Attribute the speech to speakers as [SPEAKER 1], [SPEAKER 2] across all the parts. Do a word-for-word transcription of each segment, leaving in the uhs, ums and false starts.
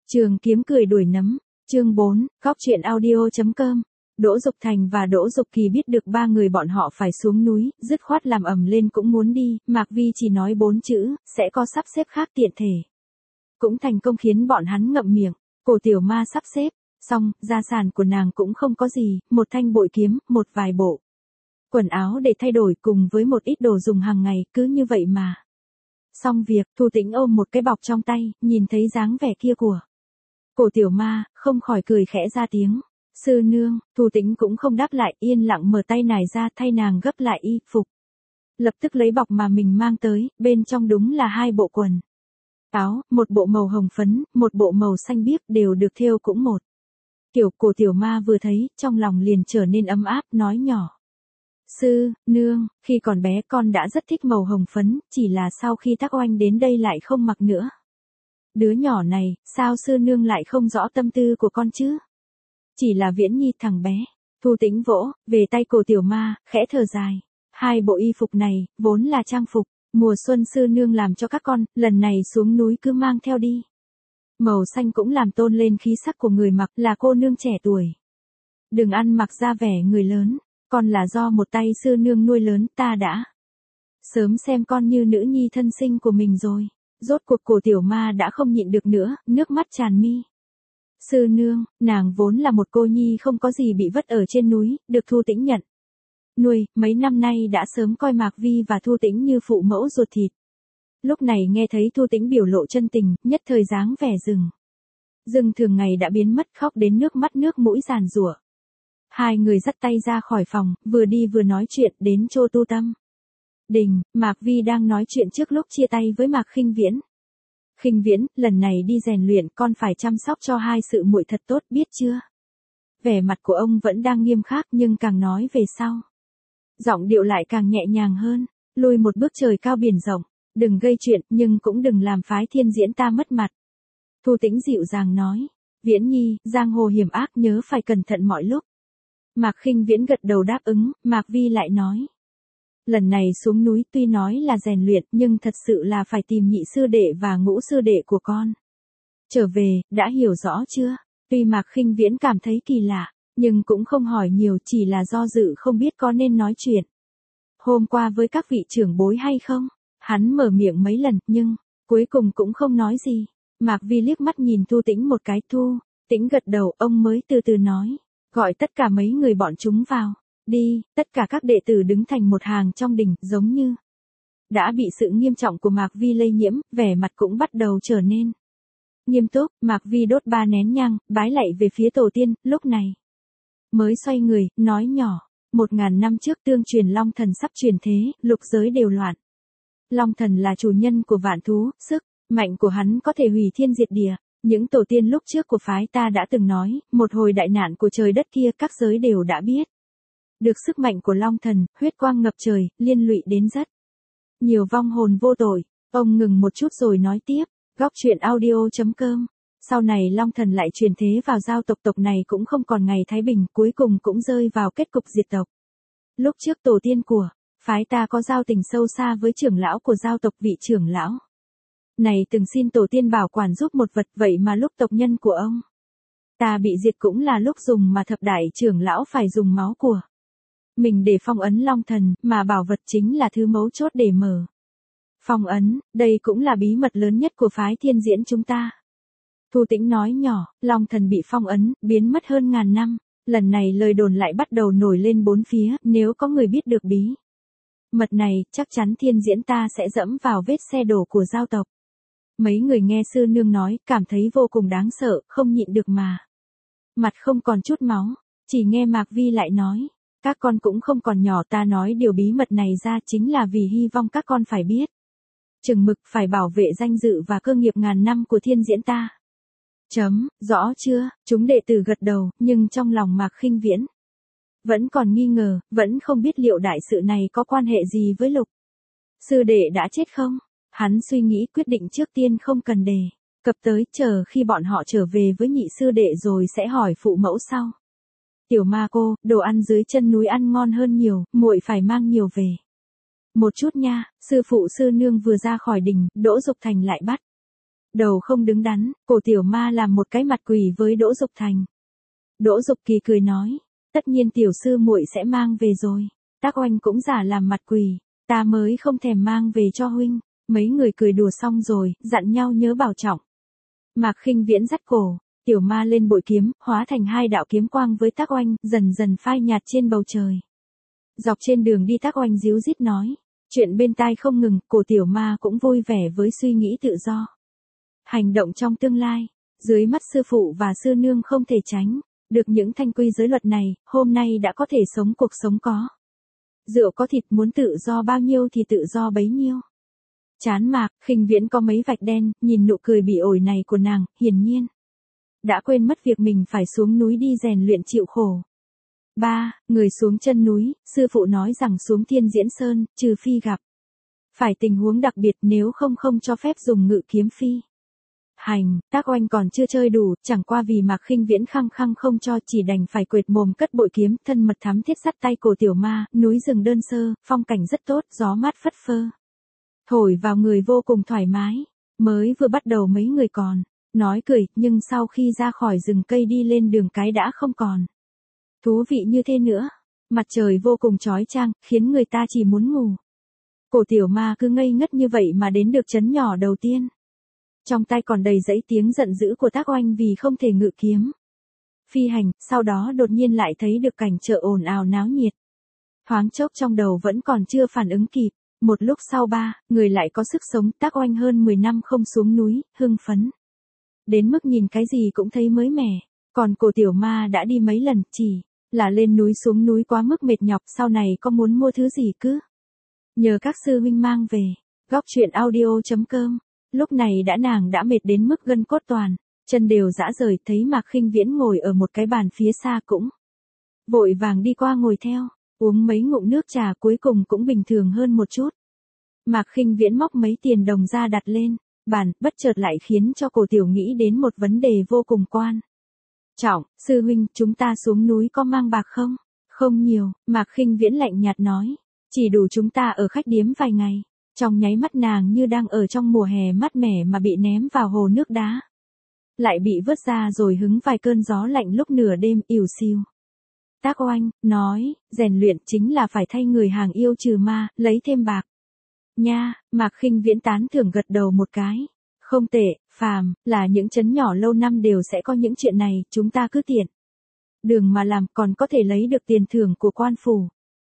[SPEAKER 1] Trường kiếm cười đuổi nấm, chương bốn, góc truyện audio.com. Đỗ Dục Thành và Đỗ Dục Kỳ biết được ba người bọn họ phải xuống núi, dứt khoát làm ầm lên cũng muốn đi, Mạc Vi chỉ nói bốn chữ, sẽ có sắp xếp khác tiện thể. Cũng thành công khiến bọn hắn ngậm miệng, Cổ Tiểu Ma sắp xếp, xong, gia sản của nàng cũng không có gì, một thanh bội kiếm, một vài bộ quần áo để thay đổi cùng với một ít đồ dùng hàng ngày, cứ như vậy mà. Xong việc, Thu Tĩnh ôm một cái bọc trong tay, nhìn thấy dáng vẻ kia của Cổ Tiểu Ma, không khỏi cười khẽ ra tiếng. Sư nương, Thu Tĩnh cũng không đáp lại, yên lặng mở tay nải ra thay nàng gấp lại y phục. Lập tức lấy bọc mà mình mang tới, bên trong đúng là hai bộ quần áo, một bộ màu hồng phấn, một bộ màu xanh biếc, đều được thêu cũng một kiểu. Cổ Tiểu Ma vừa thấy, trong lòng liền trở nên ấm áp, nói nhỏ. Sư, nương, khi còn bé con đã rất thích màu hồng phấn, chỉ là sau khi Tác Oanh đến đây lại không mặc nữa. Đứa nhỏ này, sao sư nương lại không rõ tâm tư của con chứ? Chỉ là Viễn Nhi thằng bé. Thu Tĩnh vỗ về tay Cổ Tiểu Ma, khẽ thở dài. Hai bộ y phục này, vốn là trang phục mùa xuân sư nương làm cho các con, lần này xuống núi cứ mang theo đi. Màu xanh cũng làm tôn lên khí sắc của người mặc, là cô nương trẻ tuổi. Đừng ăn mặc ra vẻ người lớn, con là do một tay sư nương nuôi lớn, ta đã sớm xem con như nữ nhi thân sinh của mình rồi. Rốt cuộc Cổ Tiểu Ma đã không nhịn được nữa, nước mắt tràn mi. Sư nương, nàng vốn là một cô nhi không có gì bị vất ở trên núi, được Thu Tĩnh nhận nuôi, mấy năm nay đã sớm coi Mạc Vi và Thu Tĩnh như phụ mẫu ruột thịt. Lúc này nghe thấy Thu Tĩnh biểu lộ chân tình, nhất thời dáng vẻ rừng rừng thường ngày đã biến mất, khóc đến nước mắt nước mũi giàn giụa. Hai người dắt tay ra khỏi phòng, vừa đi vừa nói chuyện, đến Chô Tu Tâm Đình. Mạc Vi đang nói chuyện trước lúc chia tay với Mạc Khinh Viễn. Khinh Viễn, lần này đi rèn luyện, con phải chăm sóc cho hai sự muội thật tốt, biết chưa? Vẻ mặt của ông vẫn đang nghiêm khắc, nhưng càng nói về sau, giọng điệu lại càng nhẹ nhàng hơn. Lùi một bước trời cao biển rộng, đừng gây chuyện, nhưng cũng đừng làm phái Thiên Diễn ta mất mặt. Thu Tĩnh dịu dàng nói. Viễn Nhi, giang hồ hiểm ác, nhớ phải cẩn thận mọi lúc. Mạc Khinh Viễn gật đầu đáp ứng. Mạc Vi lại nói. Lần này xuống núi tuy nói là rèn luyện, nhưng thật sự là phải tìm nhị sư đệ và ngũ sư đệ của con trở về, đã hiểu rõ chưa? Tuy Mạc Khinh Viễn cảm thấy kỳ lạ, nhưng cũng không hỏi nhiều, chỉ là do dự không biết có nên nói chuyện hôm qua với các vị trưởng bối hay không. Hắn mở miệng mấy lần, nhưng cuối cùng cũng không nói gì. Mạc Vi liếc mắt nhìn Thu Tĩnh một cái. Thu Tĩnh gật đầu, ông mới từ từ nói. Gọi tất cả mấy người bọn chúng vào. Đi. Tất cả các đệ tử đứng thành một hàng trong đình, giống như đã bị sự nghiêm trọng của Mạc Vi lây nhiễm, vẻ mặt cũng bắt đầu trở nên nghiêm túc. Mạc Vi đốt ba nén nhang, bái lạy về phía tổ tiên, lúc này mới xoay người, nói nhỏ. Một ngàn năm trước tương truyền Long Thần sắp truyền thế, lục giới đều loạn. Long Thần là chủ nhân của vạn thú, sức mạnh của hắn có thể hủy thiên diệt địa. Những tổ tiên lúc trước của phái ta đã từng nói, một hồi đại nạn của trời đất kia, các giới đều đã biết được sức mạnh của Long Thần, huyết quang ngập trời, liên lụy đến rất nhiều vong hồn vô tội. Ông ngừng một chút rồi nói tiếp. Góc truyện audio.com. Sau này Long Thần lại truyền thế vào giao tộc, tộc này cũng không còn ngày thái bình, cuối cùng cũng rơi vào kết cục diệt tộc. Lúc trước tổ tiên của phái ta có giao tình sâu xa với trưởng lão của giao tộc, vị trưởng lão này từng xin tổ tiên bảo quản giúp một vật, vậy mà lúc tộc nhân của ông ta bị diệt cũng là lúc dùng mà thập đại trưởng lão phải dùng máu của mình để phong ấn Long Thần, mà bảo vật chính là thứ mấu chốt để mở phong ấn. Đây cũng là bí mật lớn nhất của phái Thiên Diễn chúng ta. Thu Tĩnh nói nhỏ. Long Thần bị phong ấn, biến mất hơn ngàn năm. Lần này lời đồn lại bắt đầu nổi lên bốn phía, nếu có người biết được bí mật này, chắc chắn Thiên Diễn ta sẽ dẫm vào vết xe đổ của giao tộc. Mấy người nghe sư nương nói, cảm thấy vô cùng đáng sợ, không nhịn được mà mặt không còn chút máu. Chỉ nghe Mạc Vi lại nói. Các con cũng không còn nhỏ, ta nói điều bí mật này ra chính là vì hy vọng các con phải biết chừng mực, phải bảo vệ danh dự và cơ nghiệp ngàn năm của Thiên Diễn ta. Chấm, rõ chưa? Chúng đệ tử gật đầu, nhưng trong lòng Mạc Khinh Viễn vẫn còn nghi ngờ, vẫn không biết liệu đại sự này có quan hệ gì với Lục sư đệ đã chết không. Hắn suy nghĩ quyết định trước tiên không cần đề cập tới, chờ khi bọn họ trở về với nhị sư đệ rồi sẽ hỏi phụ mẫu sau. Tiểu Ma cô, đồ ăn dưới chân núi ăn ngon hơn nhiều, muội phải mang nhiều về một chút nha. Sư phụ sư nương vừa ra khỏi đình, Đỗ Dục Thành lại bắt Đầu không đứng đắn, cổ tiểu ma làm một cái mặt quỷ với Đỗ Dục Thành. Đỗ Dục Kỳ cười nói, tất nhiên tiểu sư muội sẽ mang về rồi. Tác Oanh cũng giả làm mặt quỷ, ta mới không thèm mang về cho huynh. Mấy người cười đùa xong rồi, dặn nhau nhớ bảo trọng. Mạc Khinh Viễn dắt cổ, tiểu ma lên bội kiếm, hóa thành hai đạo kiếm quang với Tác Oanh, dần dần phai nhạt trên bầu trời. Dọc trên đường đi Tác Oanh díu dít nói, chuyện bên tai không ngừng, cổ tiểu ma cũng vui vẻ với suy nghĩ tự do. Hành động trong tương lai, dưới mắt sư phụ và sư nương không thể tránh, được những thanh quy giới luật này, hôm nay đã có thể sống cuộc sống có. Rượu có thịt muốn tự do bao nhiêu thì tự do bấy nhiêu. Chán Mạc Khinh Viễn có mấy vạch đen, nhìn nụ cười bị ổi này của nàng, hiển nhiên đã quên mất việc mình phải xuống núi đi rèn luyện chịu khổ. Ba, người xuống chân núi, sư phụ nói rằng xuống Thiên Diễn Sơn, trừ phi gặp phải tình huống đặc biệt, nếu không không cho phép dùng ngự kiếm phi. Hành, Tác Oanh còn chưa chơi đủ, chẳng qua vì Mạc Khinh Viễn khăng khăng không cho, chỉ đành phải quệt mồm cất bội kiếm, thân mật thắm thiết dắt tay cổ tiểu ma, núi rừng đơn sơ, phong cảnh rất tốt, gió mát phất phơ. Thổi vào người vô cùng thoải mái, mới vừa bắt đầu mấy người còn nói cười, nhưng sau khi ra khỏi rừng cây đi lên đường cái đã không còn thú vị như thế nữa. Mặt trời vô cùng chói chang, khiến người ta chỉ muốn ngủ. Cổ tiểu ma cứ ngây ngất như vậy mà đến được trấn nhỏ đầu tiên. Trong tay còn đầy dẫy tiếng giận dữ của Tác Oanh vì không thể ngự kiếm phi hành, sau đó đột nhiên lại thấy được cảnh chợ ồn ào náo nhiệt. Thoáng chốc trong đầu vẫn còn chưa phản ứng kịp, một lúc sau ba, người lại có sức sống. Tác Oanh hơn mười năm không xuống núi, hưng phấn đến mức nhìn cái gì cũng thấy mới mẻ, còn cổ tiểu ma đã đi mấy lần, chỉ là lên núi xuống núi quá mức mệt nhọc, sau này có muốn mua thứ gì cứ nhờ các sư huynh mang về. Góc truyện audio chấm com. Lúc này đã nàng đã mệt đến mức gân cốt toàn chân đều rã rời, thấy Mạc Khinh Viễn ngồi ở một cái bàn phía xa cũng vội vàng đi qua ngồi theo, uống mấy ngụm nước trà, cuối cùng cũng bình thường hơn một chút. Mạc Khinh Viễn móc mấy tiền đồng ra đặt lên bàn, bất chợt lại khiến cho cổ tiểu nghĩ đến một vấn đề vô cùng quan trọng. Sư huynh, chúng ta xuống núi có mang bạc không? Không nhiều, Mạc Khinh Viễn lạnh nhạt nói, chỉ đủ chúng ta ở khách điếm vài ngày. Trong nháy mắt nàng như đang ở trong mùa hè mát mẻ mà bị ném vào hồ nước đá, lại bị vớt ra rồi hứng vài cơn gió lạnh lúc nửa đêm, ỉu xìu. Tác Oanh nói, rèn luyện chính là phải thay người hàng yêu trừ ma, lấy thêm bạc. Nha, Mạc Khinh Viễn tán thưởng gật đầu một cái. Không tệ, phàm là những trấn nhỏ lâu năm đều sẽ có những chuyện này, chúng ta cứ tiện đường mà làm, còn có thể lấy được tiền thưởng của quan phủ.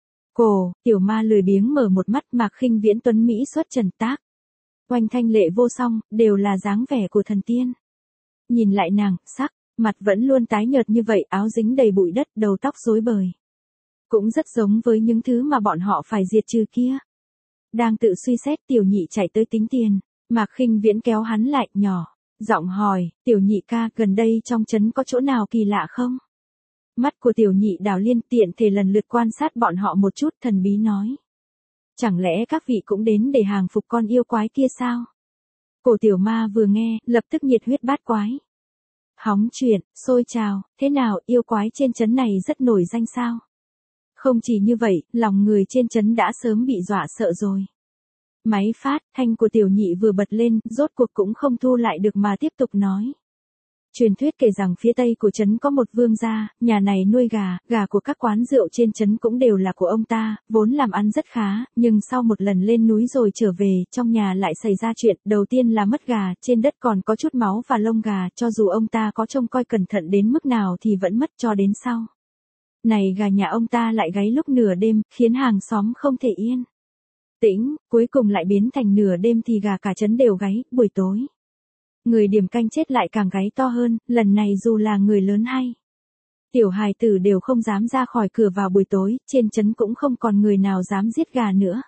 [SPEAKER 1] Cổ tiểu ma lười biếng mở một mắt. Mạc Khinh Viễn tuấn mỹ xuất trần, Tác Oanh thanh lệ vô song, đều là dáng vẻ của thần tiên. Nhìn lại nàng, sắc mặt vẫn luôn tái nhợt như vậy, áo dính đầy bụi đất, đầu tóc rối bời, cũng rất giống với những thứ mà bọn họ phải diệt trừ kia. Đang tự suy xét, tiểu nhị chạy tới tính tiền. Mạc Khinh Viễn kéo hắn lại, nhỏ giọng hỏi, tiểu nhị ca, gần đây trong trấn có chỗ nào kỳ lạ không? Mắt của tiểu nhị đảo liên, tiện thể lần lượt quan sát bọn họ một chút, thần bí nói, chẳng lẽ các vị cũng đến để hàng phục con yêu quái kia sao? Cổ tiểu ma vừa nghe, lập tức nhiệt huyết bát quái, hóng chuyện, sôi trào, thế nào, yêu quái trên trấn này rất nổi danh sao? Không chỉ như vậy, lòng người trên trấn đã sớm bị dọa sợ rồi. Máy phát, thanh của tiểu nhị vừa bật lên, rốt cuộc cũng không thu lại được mà tiếp tục nói. Truyền thuyết kể rằng phía tây của trấn có một vương gia, nhà này nuôi gà, gà của các quán rượu trên trấn cũng đều là của ông ta, vốn làm ăn rất khá, nhưng sau một lần lên núi rồi trở về, trong nhà lại xảy ra chuyện, đầu tiên là mất gà, trên đất còn có chút máu và lông gà, cho dù ông ta có trông coi cẩn thận đến mức nào thì vẫn mất, cho đến sau này gà nhà ông ta lại gáy lúc nửa đêm, khiến hàng xóm không thể yên tĩnh, cuối cùng lại biến thành nửa đêm thì gà cả trấn đều gáy, buổi tối người điểm canh chết lại càng gáy to hơn, lần này dù là người lớn hay tiểu hài tử đều không dám ra khỏi cửa vào buổi tối, trên trấn cũng không còn người nào dám giết gà nữa.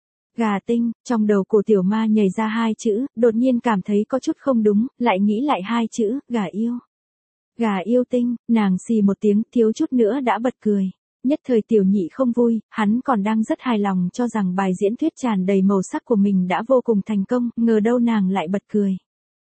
[SPEAKER 1] Gà tinh, trong đầu của tiểu ma nhảy ra hai chữ, đột nhiên cảm thấy có chút không đúng, lại nghĩ lại hai chữ, gà yêu. Gà yêu tinh, nàng xì một tiếng, thiếu chút nữa đã bật cười. Nhất thời tiểu nhị không vui, hắn còn đang rất hài lòng cho rằng bài diễn thuyết tràn đầy màu sắc của mình đã vô cùng thành công, ngờ đâu nàng lại bật cười.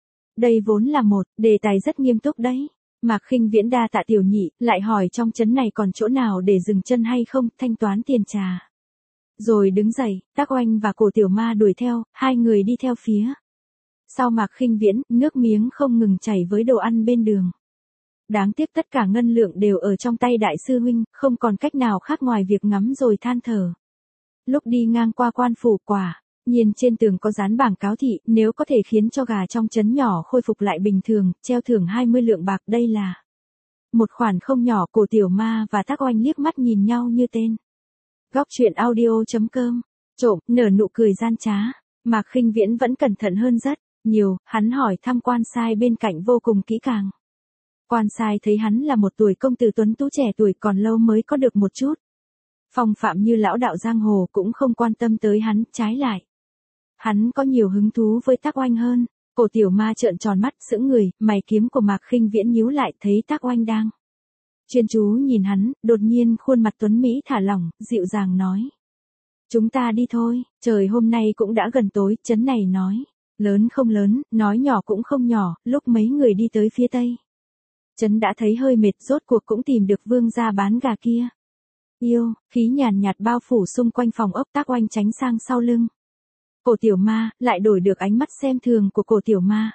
[SPEAKER 1] Đây vốn là một đề tài rất nghiêm túc đấy. Mạc Khinh Viễn đa tạ tiểu nhị, lại hỏi trong trấn này còn chỗ nào để dừng chân hay không, thanh toán tiền trà. Rồi đứng dậy, Tác Oanh và cổ tiểu ma đuổi theo, hai người đi theo phía Sau Mạc Khinh Viễn, nước miếng không ngừng chảy với đồ ăn bên đường. Đáng tiếc tất cả ngân lượng đều ở trong tay đại sư huynh, không còn cách nào khác ngoài việc ngắm rồi than thở. Lúc đi ngang qua quan phủ quả, nhìn trên tường có dán bảng cáo thị, nếu có thể khiến cho gà trong trấn nhỏ khôi phục lại bình thường, treo thưởng hai mươi lượng bạc, đây là một khoản không nhỏ. Cổ Tiểu Ma và Tác Oanh liếc mắt nhìn nhau như tên. Góc truyện audio chấm com, trộm, nở nụ cười gian trá. Mạc Khinh Viễn vẫn cẩn thận hơn rất nhiều, hắn hỏi thăm quan sai bên cạnh vô cùng kỹ càng. Quan sai thấy hắn là một tuổi công tử tuấn tú trẻ tuổi, còn lâu mới có được một chút phong phạm như lão đạo giang hồ, cũng không quan tâm tới hắn, trái lại hắn có nhiều hứng thú với Tác Oanh hơn. Cổ Tiểu Ma trợn tròn mắt sững người, mày kiếm của Mạc Khinh Viễn nhíu lại, thấy Tác Oanh đang chuyên chú nhìn hắn, đột nhiên khuôn mặt tuấn mỹ thả lỏng, dịu dàng nói: "Chúng ta đi thôi, trời hôm nay cũng đã gần tối." Trấn này nói lớn không lớn, nói nhỏ cũng không nhỏ. Lúc mấy người đi tới phía tây trấn đã thấy hơi mệt, rốt cuộc cũng tìm được vương gia bán gà kia. Yêu khí nhàn nhạt bao phủ xung quanh phòng ốc. Tác Oanh tránh sang sau lưng Cổ Tiểu Ma, lại đổi được ánh mắt xem thường của Cổ Tiểu Ma.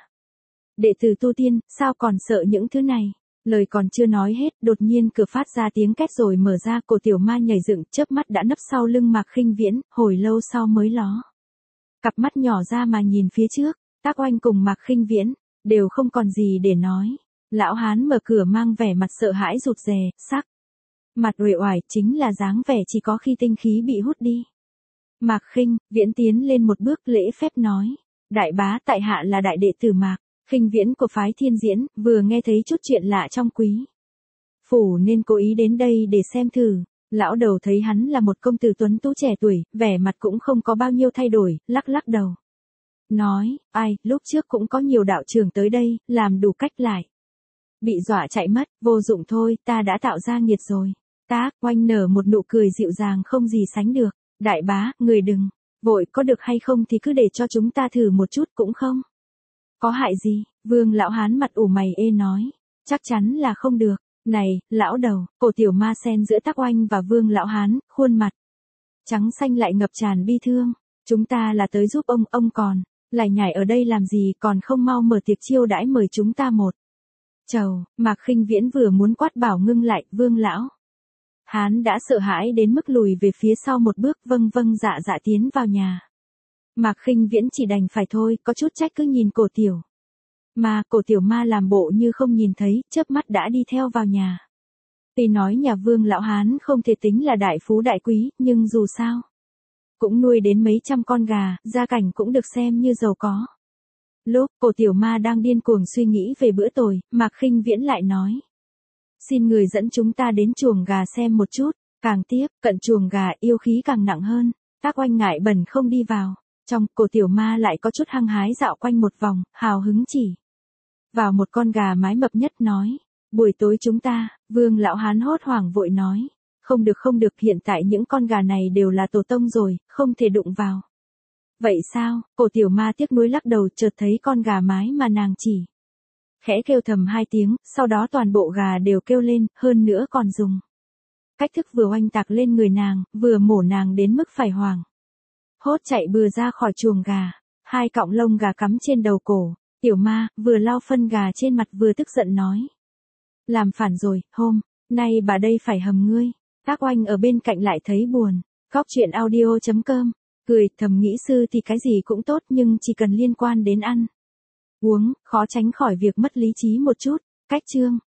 [SPEAKER 1] Đệ tử tu tiên, sao còn sợ những thứ này? Lời còn chưa nói hết, đột nhiên cửa phát ra tiếng két rồi mở ra. Cổ Tiểu Ma nhảy dựng, chớp mắt đã nấp sau lưng Mạc Khinh Viễn, hồi lâu sau mới ló cặp mắt nhỏ ra mà nhìn phía trước. Tác Oanh cùng Mạc Khinh Viễn đều không còn gì để nói. Lão hán mở cửa mang vẻ mặt sợ hãi rụt rè, sắc mặt uể oải, chính là dáng vẻ chỉ có khi tinh khí bị hút đi. Mạc Khinh Viễn tiến lên một bước, lễ phép nói: "Đại bá, tại hạ là đại đệ tử Mạc Khinh Viễn của phái Thiên Diễn, vừa nghe thấy chút chuyện lạ trong quý phủ nên cố ý đến đây để xem thử." Lão đầu thấy hắn là một công tử tuấn tú trẻ tuổi, vẻ mặt cũng không có bao nhiêu thay đổi, lắc lắc đầu. Nói: "Ai, lúc trước cũng có nhiều đạo trưởng tới đây, làm đủ cách lại bị dọa chạy mất, vô dụng thôi, ta đã tạo ra nghiệt rồi." Tác Oanh nở một nụ cười dịu dàng không gì sánh được. "Đại bá, người đừng vội, có được hay không thì cứ để cho chúng ta thử một chút, cũng không có hại gì." Vương lão hán mặt ủ mày ê nói: "Chắc chắn là không được." "Này, lão đầu." Cổ Tiểu Ma xen giữa Tác Oanh và Vương lão hán, khuôn mặt trắng xanh lại ngập tràn bi thương. "Chúng ta là tới giúp ông, ông còn lải nhải ở đây làm gì, còn không mau mở tiệc chiêu đãi mời chúng ta một chầu." Mạc Khinh Viễn vừa muốn quát bảo ngưng lại, Vương lão hán đã sợ hãi đến mức lùi về phía sau một bước, vâng vâng dạ dạ tiến vào nhà. Mạc Khinh Viễn chỉ đành phải thôi, có chút trách cứ nhìn Cổ Tiểu Ma. Cổ Tiểu Ma làm bộ như không nhìn thấy, chớp mắt đã đi theo vào nhà. Tuy nói nhà Vương lão hán không thể tính là đại phú đại quý, nhưng dù sao cũng nuôi đến mấy trăm con gà, gia cảnh cũng được xem như giàu có. Lúc Cổ Tiểu Ma đang điên cuồng suy nghĩ về bữa tối, Mạc Khinh Viễn lại nói: "Xin người dẫn chúng ta đến chuồng gà xem một chút." Càng tiếp cận chuồng gà, yêu khí càng nặng hơn. Tác Oanh ngại bẩn không đi vào. Trong, Cổ Tiểu Ma lại có chút hăng hái dạo quanh một vòng, hào hứng chỉ vào một con gà mái mập nhất, nói: "Buổi tối chúng ta." Vương lão hán hốt hoảng vội nói: "Không được không được, hiện tại những con gà này đều là tổ tông rồi, không thể đụng vào." "Vậy sao?" Cổ Tiểu Ma tiếc nuối lắc đầu, chợt thấy con gà mái mà nàng chỉ khẽ kêu thầm hai tiếng, sau đó toàn bộ gà đều kêu lên, hơn nữa còn dùng cách thức vừa oanh tạc lên người nàng, vừa mổ nàng đến mức phải hoảng hốt chạy bừa ra khỏi chuồng gà. Hai cọng lông gà cắm trên đầu cổ. Tiểu Ma vừa lau phân gà trên mặt vừa tức giận nói: "Làm phản rồi, hôm nay bà đây phải hầm ngươi." Tác Oanh ở bên cạnh lại thấy buồn. Góc truyện audio chấm com, cười thầm nghĩ sư thì cái gì cũng tốt, nhưng chỉ cần liên quan đến ăn uống, khó tránh khỏi việc mất lý trí một chút. Cách chương